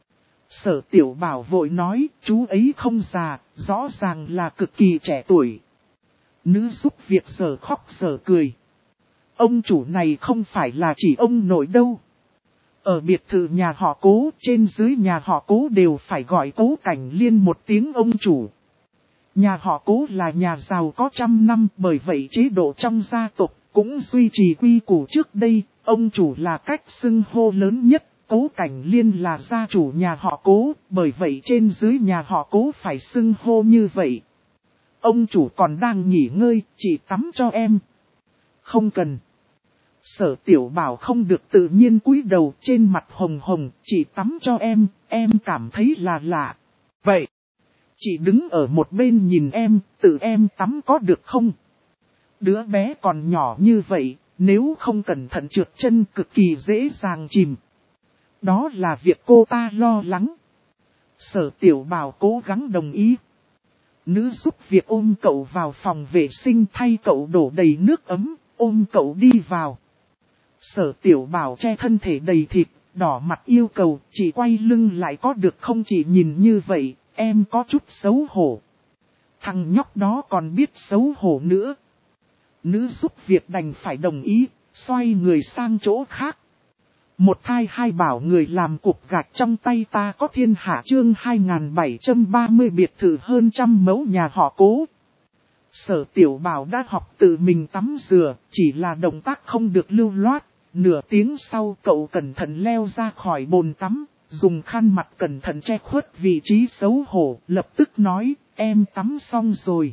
[SPEAKER 1] Sở Tiểu Bảo vội nói, chú ấy không già, rõ ràng là cực kỳ trẻ tuổi. Nữ giúp việc giờ khóc giờ cười. Ông chủ này không phải là chỉ ông nội đâu. Ở biệt thự nhà họ Cố, trên dưới nhà họ Cố đều phải gọi Cố Cảnh Liên một tiếng ông chủ. Nhà họ Cố là nhà giàu có trăm năm, bởi vậy chế độ trong gia tộc cũng duy trì quy củ trước đây, ông chủ là cách xưng hô lớn nhất, Cố Cảnh Liên là gia chủ nhà họ Cố, bởi vậy trên dưới nhà họ Cố phải xưng hô như vậy. Ông chủ còn đang nghỉ ngơi, chị tắm cho em. Không cần. Sở Tiểu Bảo không được tự nhiên cúi đầu, trên mặt hồng hồng, chị tắm cho em cảm thấy là lạ. Vậy, chị đứng ở một bên nhìn em, tự em tắm có được không? Đứa bé còn nhỏ như vậy, nếu không cẩn thận trượt chân cực kỳ dễ dàng chìm. Đó là việc cô ta lo lắng. Sở Tiểu Bảo cố gắng đồng ý. Nữ giúp việc ôm cậu vào phòng vệ sinh thay cậu đổ đầy nước ấm, ôm cậu đi vào. Sở Tiểu Bảo che thân thể đầy thịt, đỏ mặt yêu cầu, chị quay lưng lại có được không? Chị nhìn như vậy, em có chút xấu hổ. Thằng nhóc đó còn biết xấu hổ nữa. Nữ giúp việc đành phải đồng ý, xoay người sang chỗ khác. Một thai hai bảo người làm cục gạch trong tay ta có thiên hạ chương 2730 biệt thự hơn trăm mẫu nhà họ Cố. Sở Tiểu Bảo đã học tự mình tắm rửa, chỉ là động tác không được lưu loát. Nửa tiếng sau cậu cẩn thận leo ra khỏi bồn tắm, dùng khăn mặt cẩn thận che khuất vị trí xấu hổ, lập tức nói, em tắm xong rồi.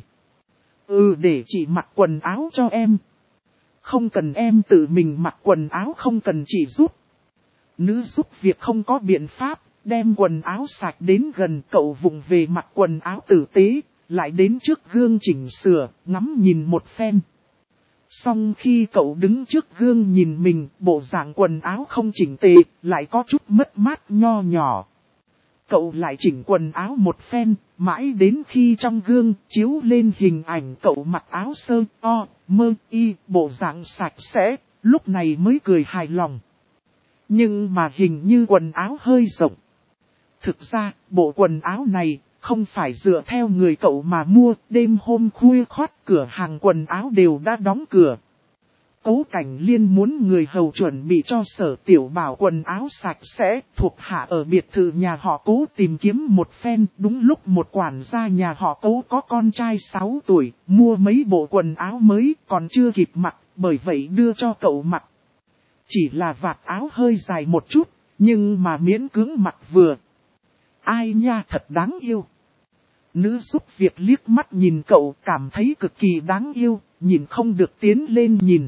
[SPEAKER 1] Để chị mặc quần áo cho em. Không cần em tự mình mặc quần áo, không cần chị giúp. Nữ giúp việc không có biện pháp, đem quần áo sạch đến gần cậu vùng về mặc quần áo tử tế, lại đến trước gương chỉnh sửa, ngắm nhìn một phen. Song khi cậu đứng trước gương nhìn mình, bộ dạng quần áo không chỉnh tề, lại có chút mất mát nho nhỏ. Cậu lại chỉnh quần áo một phen, mãi đến khi trong gương chiếu lên hình ảnh cậu mặc áo sơ, mơ, y, bộ dạng sạch sẽ, lúc này mới cười hài lòng. Nhưng mà hình như quần áo hơi rộng. Thực ra, bộ quần áo này không phải dựa theo người cậu mà mua, đêm hôm khuya khoắt cửa hàng quần áo đều đã đóng cửa. Cố Cảnh Liên muốn người hầu chuẩn bị cho Sở Tiểu Bảo quần áo sạch sẽ, thuộc hạ ở biệt thự nhà họ Cố tìm kiếm một phen, đúng lúc một quản gia nhà họ Cố có con trai 6 tuổi, mua mấy bộ quần áo mới còn chưa kịp mặc, bởi vậy đưa cho cậu mặc. Chỉ là vạt áo hơi dài một chút, nhưng mà miễn cưỡng mặc vừa. Ai nha, thật đáng yêu. Nữ giúp việc liếc mắt nhìn cậu cảm thấy cực kỳ đáng yêu, nhìn không được tiến lên nhìn.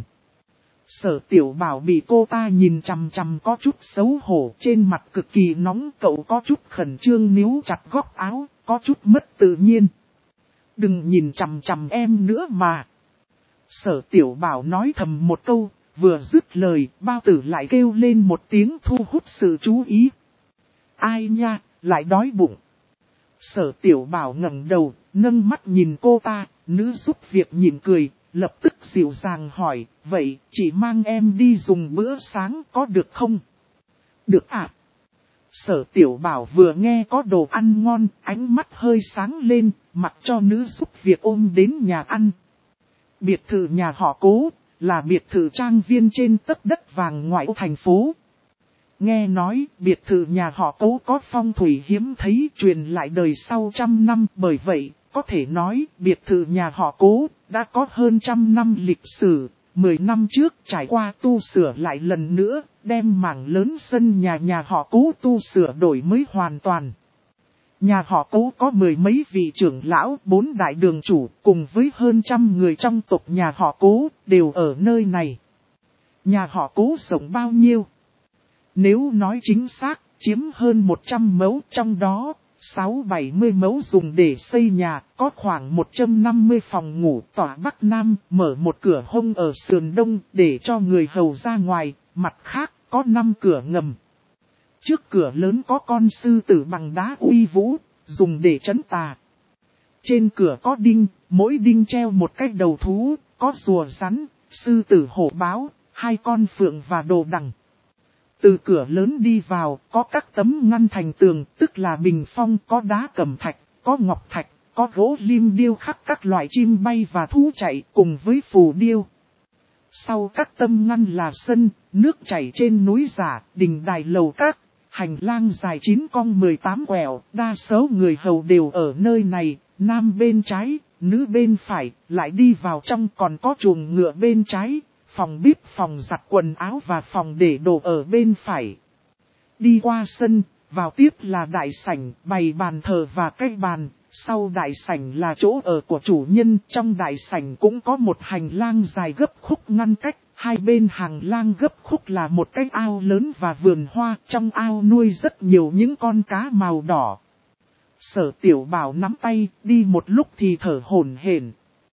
[SPEAKER 1] Sở Tiểu Bảo bị cô ta nhìn chằm chằm có chút xấu hổ, trên mặt cực kỳ nóng, cậu có chút khẩn trương níu chặt góc áo, có chút mất tự nhiên. Đừng nhìn chằm chằm em nữa mà. Sở Tiểu Bảo nói thầm một câu, vừa dứt lời, bao tử lại kêu lên một tiếng thu hút sự chú ý. Ai nha, lại đói bụng. Sở Tiểu Bảo ngẩng đầu, nâng mắt nhìn cô ta, nữ giúp việc nhìn cười, lập tức dịu dàng hỏi, vậy chị mang em đi dùng bữa sáng có được không? Được ạ. Sở Tiểu Bảo vừa nghe có đồ ăn ngon, ánh mắt hơi sáng lên, mặc cho nữ giúp việc ôm đến nhà ăn. Biệt thự nhà họ Cố, là biệt thự trang viên trên tấc đất vàng ngoại ô thành phố. Nghe nói, biệt thự nhà họ Cố có phong thủy hiếm thấy truyền lại đời sau 100 năm, bởi vậy, có thể nói, biệt thự nhà họ Cố đã có hơn 100 năm lịch sử. 10 năm trước trải qua tu sửa lại lần nữa, đem mảng lớn sân nhà họ Cố tu sửa đổi mới hoàn toàn. Nhà họ Cố có 10 mấy vị trưởng lão, 4 đại đường chủ, cùng với hơn 100 người trong tộc nhà họ Cố, đều ở nơi này. Nhà họ Cố rộng bao nhiêu? Nếu nói chính xác, chiếm hơn 100 mẫu, trong đó, 60-70 mẫu dùng để xây nhà, có khoảng 150 phòng ngủ tỏa bắc nam, mở một cửa hông ở sườn đông để cho người hầu ra ngoài, mặt khác có 5 cửa ngầm. Trước cửa lớn có con sư tử bằng đá uy vũ, dùng để trấn tà. Trên cửa có đinh, mỗi đinh treo một cái đầu thú, có rùa rắn, sư tử hổ báo, 2 con phượng và đồ đằng. Từ cửa lớn đi vào, có các tấm ngăn thành tường, tức là bình phong, có đá cẩm thạch, có ngọc thạch, có gỗ lim điêu khắc các loại chim bay và thú chạy cùng với phù điêu. Sau các tấm ngăn là sân, nước chảy trên núi giả, đình đài lầu các, hành lang dài 9 cong 18 quẹo, đa số người hầu đều ở nơi này, nam bên trái, nữ bên phải, lại đi vào trong còn có chuồng ngựa bên trái. Phòng bếp, phòng giặt quần áo và phòng để đồ ở bên phải. Đi qua sân, vào tiếp là đại sảnh, bày bàn thờ và cái bàn. Sau đại sảnh là chỗ ở của chủ nhân. Trong đại sảnh cũng có một hành lang dài gấp khúc ngăn cách. Hai bên hành lang gấp khúc là một cái ao lớn và vườn hoa. Trong ao nuôi rất nhiều những con cá màu đỏ. Sở Tiểu Bảo nắm tay, đi một lúc thì thở hổn hển,